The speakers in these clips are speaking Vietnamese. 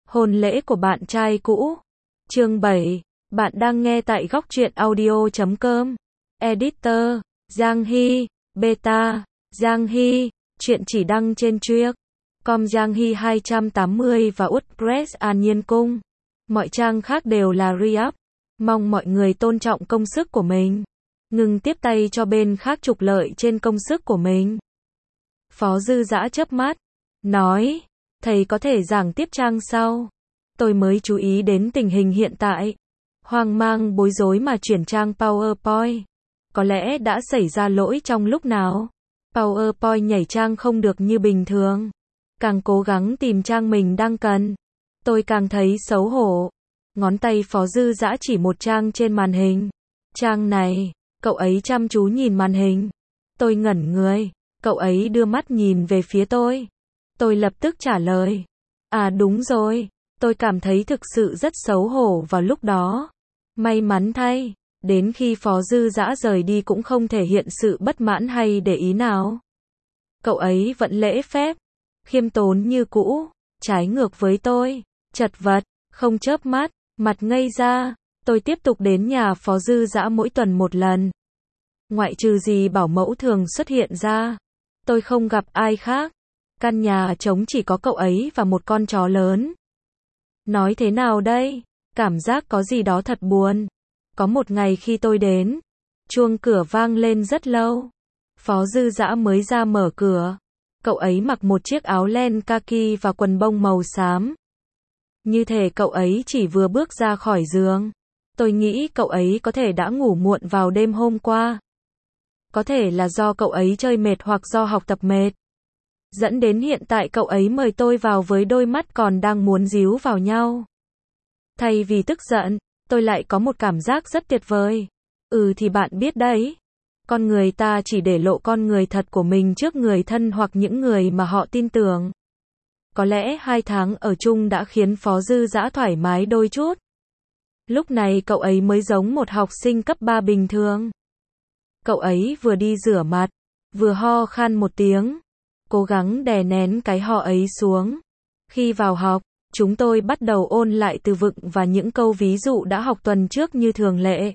Hôn lễ của bạn trai cũ. Chương 7. Bạn đang nghe tại góc truyện audio.com. Editor, Giang Hy, Beta, Giang Hy, chuyện chỉ đăng trên Triếc.com Giang Hy 280 và WordPress An Nhiên Cung. Mọi trang khác đều là re-up. Mong mọi người tôn trọng công sức của mình. Ngừng tiếp tay cho bên khác trục lợi trên công sức của mình. Phó Dư Dã chớp mắt, nói, thầy có thể giảng tiếp trang sau. Tôi mới chú ý đến tình hình hiện tại. Hoang mang bối rối mà chuyển trang PowerPoint. Có lẽ đã xảy ra lỗi trong lúc nào. PowerPoint nhảy trang không được như bình thường. Càng cố gắng tìm trang mình đang cần, tôi càng thấy xấu hổ. Ngón tay Phó Dư Dã chỉ một trang trên màn hình. Trang này, cậu ấy chăm chú nhìn màn hình. Tôi ngẩn người, cậu ấy đưa mắt nhìn về phía tôi. Tôi lập tức trả lời. À đúng rồi, tôi cảm thấy thực sự rất xấu hổ vào lúc đó. May mắn thay, đến khi Phó Dư Dã rời đi cũng không thể hiện sự bất mãn hay để ý nào. Cậu ấy vẫn lễ phép, khiêm tốn như cũ, trái ngược với tôi, chật vật, không chớp mắt, mặt ngây ra. Tôi tiếp tục đến nhà Phó Dư Dã mỗi tuần một lần. Ngoại trừ gì bảo mẫu thường xuất hiện ra, tôi không gặp ai khác. Căn nhà trống chỉ có cậu ấy và một con chó lớn. Nói thế nào đây? Cảm giác có gì đó thật buồn. Có một ngày khi tôi đến, chuông cửa vang lên rất lâu. Phó Dư Dã mới ra mở cửa. Cậu ấy mặc một chiếc áo len kaki và quần bông màu xám. Như thể cậu ấy chỉ vừa bước ra khỏi giường. Tôi nghĩ cậu ấy có thể đã ngủ muộn vào đêm hôm qua. Có thể là do cậu ấy chơi mệt hoặc do học tập mệt. Dẫn đến hiện tại cậu ấy mời tôi vào với đôi mắt còn đang muốn díu vào nhau. Thay vì tức giận, tôi lại có một cảm giác rất tuyệt vời. Thì bạn biết đấy. Con người ta chỉ để lộ con người thật của mình trước người thân hoặc những người mà họ tin tưởng. Có lẽ 2 tháng ở chung đã khiến Phó Dư Dã thoải mái đôi chút. Lúc này cậu ấy mới giống một học sinh cấp 3 bình thường. Cậu ấy vừa đi rửa mặt, vừa ho khan một tiếng. Cố gắng đè nén cái ho ấy xuống. Khi vào học, chúng tôi bắt đầu ôn lại từ vựng và những câu ví dụ đã học tuần trước như thường lệ.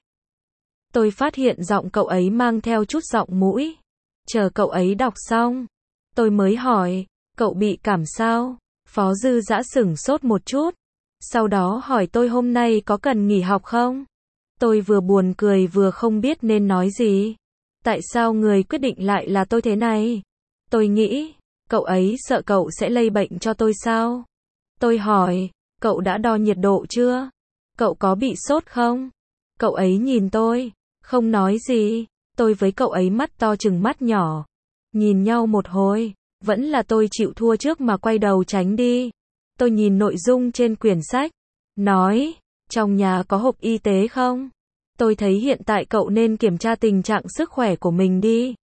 Tôi phát hiện giọng cậu ấy mang theo chút giọng mũi. Chờ cậu ấy đọc xong, tôi mới hỏi, cậu bị cảm sao? Phó Dư Dã sửng sốt một chút. Sau đó hỏi tôi hôm nay có cần nghỉ học không? Tôi vừa buồn cười vừa không biết nên nói gì. Tại sao người quyết định lại là tôi thế này? Tôi nghĩ, cậu ấy sợ cậu sẽ lây bệnh cho tôi sao? Tôi hỏi, cậu đã đo nhiệt độ chưa? Cậu có bị sốt không? Cậu ấy nhìn tôi, không nói gì. Tôi với cậu ấy mắt to chừng mắt nhỏ. Nhìn nhau một hồi, vẫn là tôi chịu thua trước mà quay đầu tránh đi. Tôi nhìn nội dung trên quyển sách, nói, trong nhà có hộp y tế không? Tôi thấy hiện tại cậu nên kiểm tra tình trạng sức khỏe của mình đi.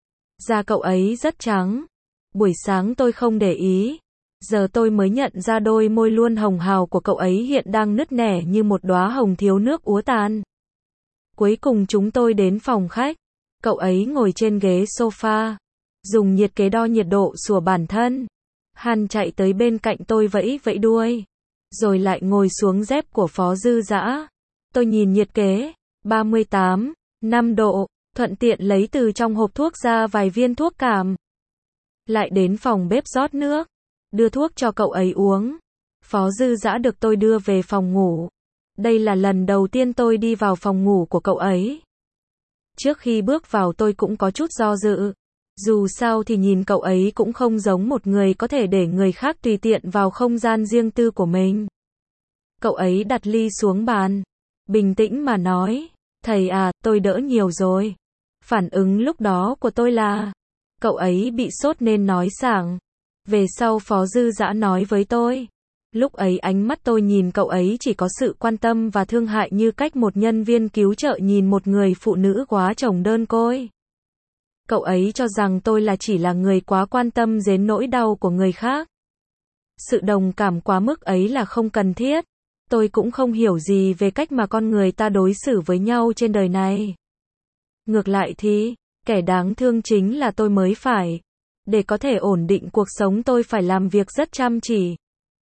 Da cậu ấy rất trắng. Buổi sáng tôi không để ý. Giờ tôi mới nhận ra đôi môi luôn hồng hào của cậu ấy hiện đang nứt nẻ như một đóa hồng thiếu nước úa tàn. Cuối cùng chúng tôi đến phòng khách. Cậu ấy ngồi trên ghế sofa, dùng nhiệt kế đo nhiệt độ sủa bản thân. Hắn chạy tới bên cạnh tôi vẫy vẫy đuôi, rồi lại ngồi xuống dép của Phó Dư Dã. Tôi nhìn nhiệt kế, 38,5 độ, thuận tiện lấy từ trong hộp thuốc ra vài viên thuốc cảm. Lại đến phòng bếp rót nước, đưa thuốc cho cậu ấy uống. Phó Dư Dã được tôi đưa về phòng ngủ. Đây là lần đầu tiên tôi đi vào phòng ngủ của cậu ấy. Trước khi bước vào tôi cũng có chút do dự. Dù sao thì nhìn cậu ấy cũng không giống một người có thể để người khác tùy tiện vào không gian riêng tư của mình. Cậu ấy đặt ly xuống bàn, bình tĩnh mà nói, thầy à, tôi đỡ nhiều rồi. Phản ứng lúc đó của tôi là, cậu ấy bị sốt nên nói sảng. Về sau Phó Dư Dã nói với tôi. Lúc ấy ánh mắt tôi nhìn cậu ấy chỉ có sự quan tâm và thương hại như cách một nhân viên cứu trợ nhìn một người phụ nữ quá chồng đơn côi. Cậu ấy cho rằng tôi chỉ là người quá quan tâm đến nỗi đau của người khác. Sự đồng cảm quá mức ấy là không cần thiết. Tôi cũng không hiểu gì về cách mà con người ta đối xử với nhau trên đời này. Ngược lại thì, kẻ đáng thương chính là tôi mới phải. Để có thể ổn định cuộc sống tôi phải làm việc rất chăm chỉ.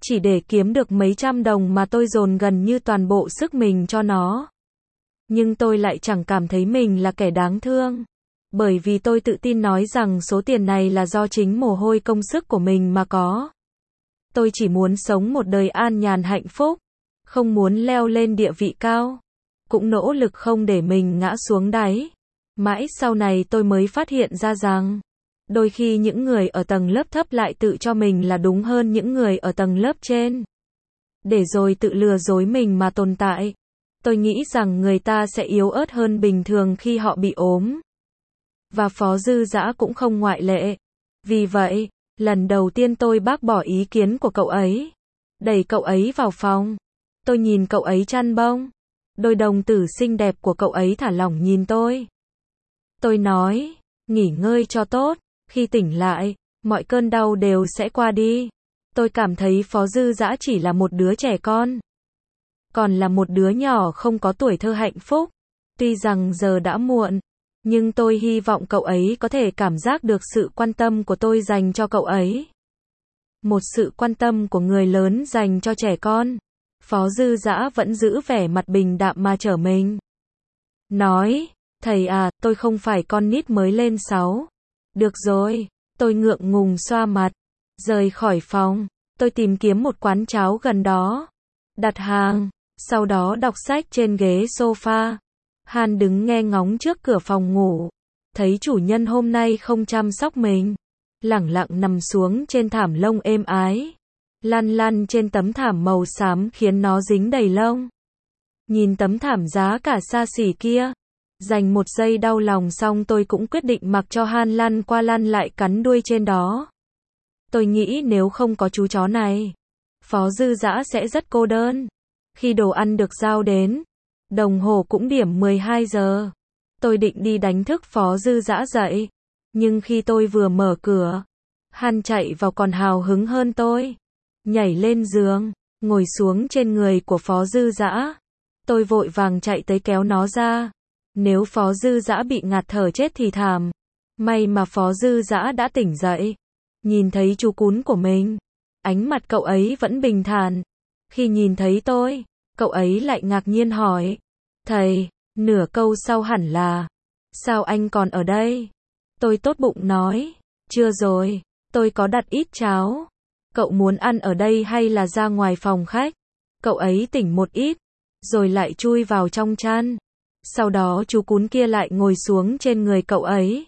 Chỉ để kiếm được mấy trăm đồng mà tôi dồn gần như toàn bộ sức mình cho nó. Nhưng tôi lại chẳng cảm thấy mình là kẻ đáng thương. Bởi vì tôi tự tin nói rằng số tiền này là do chính mồ hôi công sức của mình mà có. Tôi chỉ muốn sống một đời an nhàn hạnh phúc. Không muốn leo lên địa vị cao. Cũng nỗ lực không để mình ngã xuống đáy. Mãi sau này tôi mới phát hiện ra rằng, đôi khi những người ở tầng lớp thấp lại tự cho mình là đúng hơn những người ở tầng lớp trên. Để rồi tự lừa dối mình mà tồn tại. Tôi nghĩ rằng người ta sẽ yếu ớt hơn bình thường khi họ bị ốm. Và Phó Dư Dã cũng không ngoại lệ. Vì vậy, lần đầu tiên tôi bác bỏ ý kiến của cậu ấy. Đẩy cậu ấy vào phòng. Tôi nhìn cậu ấy chăn bông. Đôi đồng tử xinh đẹp của cậu ấy thả lỏng nhìn tôi. Tôi nói, nghỉ ngơi cho tốt. Khi tỉnh lại, mọi cơn đau đều sẽ qua đi. Tôi cảm thấy Phó Dư Dã chỉ là một đứa trẻ con. Còn là một đứa nhỏ không có tuổi thơ hạnh phúc. Tuy rằng giờ đã muộn, nhưng tôi hy vọng cậu ấy có thể cảm giác được sự quan tâm của tôi dành cho cậu ấy. Một sự quan tâm của người lớn dành cho trẻ con. Phó Dư Dã vẫn giữ vẻ mặt bình đạm mà trở mình. Nói, thầy à, tôi không phải con nít mới lên 6. Được rồi, tôi ngượng ngùng xoa mặt. Rời khỏi phòng, tôi tìm kiếm một quán cháo gần đó. Đặt hàng, sau đó đọc sách trên ghế sofa. Han đứng nghe ngóng trước cửa phòng ngủ. Thấy chủ nhân hôm nay không chăm sóc mình. Lẳng lặng nằm xuống trên thảm lông êm ái. Lăn lăn trên tấm thảm màu xám khiến nó dính đầy lông. Nhìn tấm thảm giá cả xa xỉ kia. Dành một giây đau lòng xong tôi cũng quyết định mặc cho Han lăn qua lăn lại cắn đuôi trên đó. Tôi nghĩ nếu không có chú chó này, Phó Dư Dã sẽ rất cô đơn. Khi đồ ăn được giao đến, đồng hồ cũng điểm 12 giờ. Tôi định đi đánh thức Phó Dư Dã dậy. Nhưng khi tôi vừa mở cửa, Han chạy vào còn hào hứng hơn tôi. Nhảy lên giường, ngồi xuống trên người của Phó Dư Dã. Tôi vội vàng chạy tới kéo nó ra. Nếu Phó Dư Dã bị ngạt thở chết thì thảm. May mà Phó Dư Dã đã tỉnh dậy. Nhìn thấy chú cún của mình, ánh mặt cậu ấy vẫn bình thản. Khi nhìn thấy tôi, cậu ấy lại ngạc nhiên hỏi. Thầy, nửa câu sau hẳn là, sao anh còn ở đây? Tôi tốt bụng nói, chưa rồi, tôi có đặt ít cháo. Cậu muốn ăn ở đây hay là ra ngoài phòng khách? Cậu ấy tỉnh một ít, rồi lại chui vào trong chăn. Sau đó chú cún kia lại ngồi xuống trên người cậu ấy.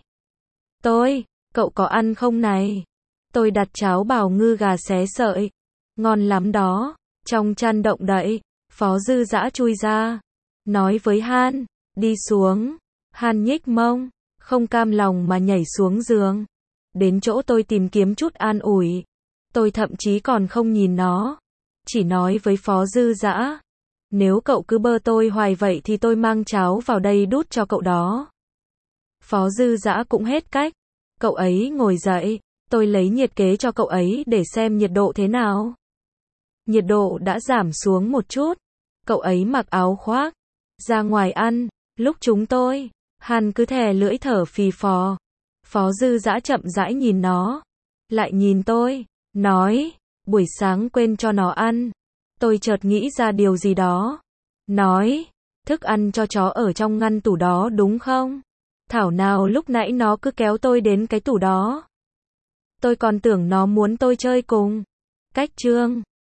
Cậu có ăn không này? Tôi đặt cháo bào ngư gà xé sợi. Ngon lắm đó. Trong chăn động đậy, Phó Dư Dã chui ra. Nói với Han, đi xuống. Han nhích mông, không cam lòng mà nhảy xuống giường. Đến chỗ tôi tìm kiếm chút an ủi. Tôi thậm chí còn không nhìn nó. Chỉ nói với Phó Dư Dã. Nếu cậu cứ bơ tôi hoài vậy thì tôi mang cháo vào đây đút cho cậu đó. Phó Dư Dã cũng hết cách. Cậu ấy ngồi dậy. Tôi lấy nhiệt kế cho cậu ấy để xem nhiệt độ thế nào. Nhiệt độ đã giảm xuống một chút. Cậu ấy mặc áo khoác. Ra ngoài ăn. Lúc chúng tôi, Han cứ thè lưỡi thở phì phò. Phó Dư Dã chậm rãi nhìn nó. Lại nhìn tôi. Nói, buổi sáng quên cho nó ăn. Tôi chợt nghĩ ra điều gì đó. Nói, thức ăn cho chó ở trong ngăn tủ đó đúng không? Thảo nào lúc nãy nó cứ kéo tôi đến cái tủ đó. Tôi còn tưởng nó muốn tôi chơi cùng. Cách chương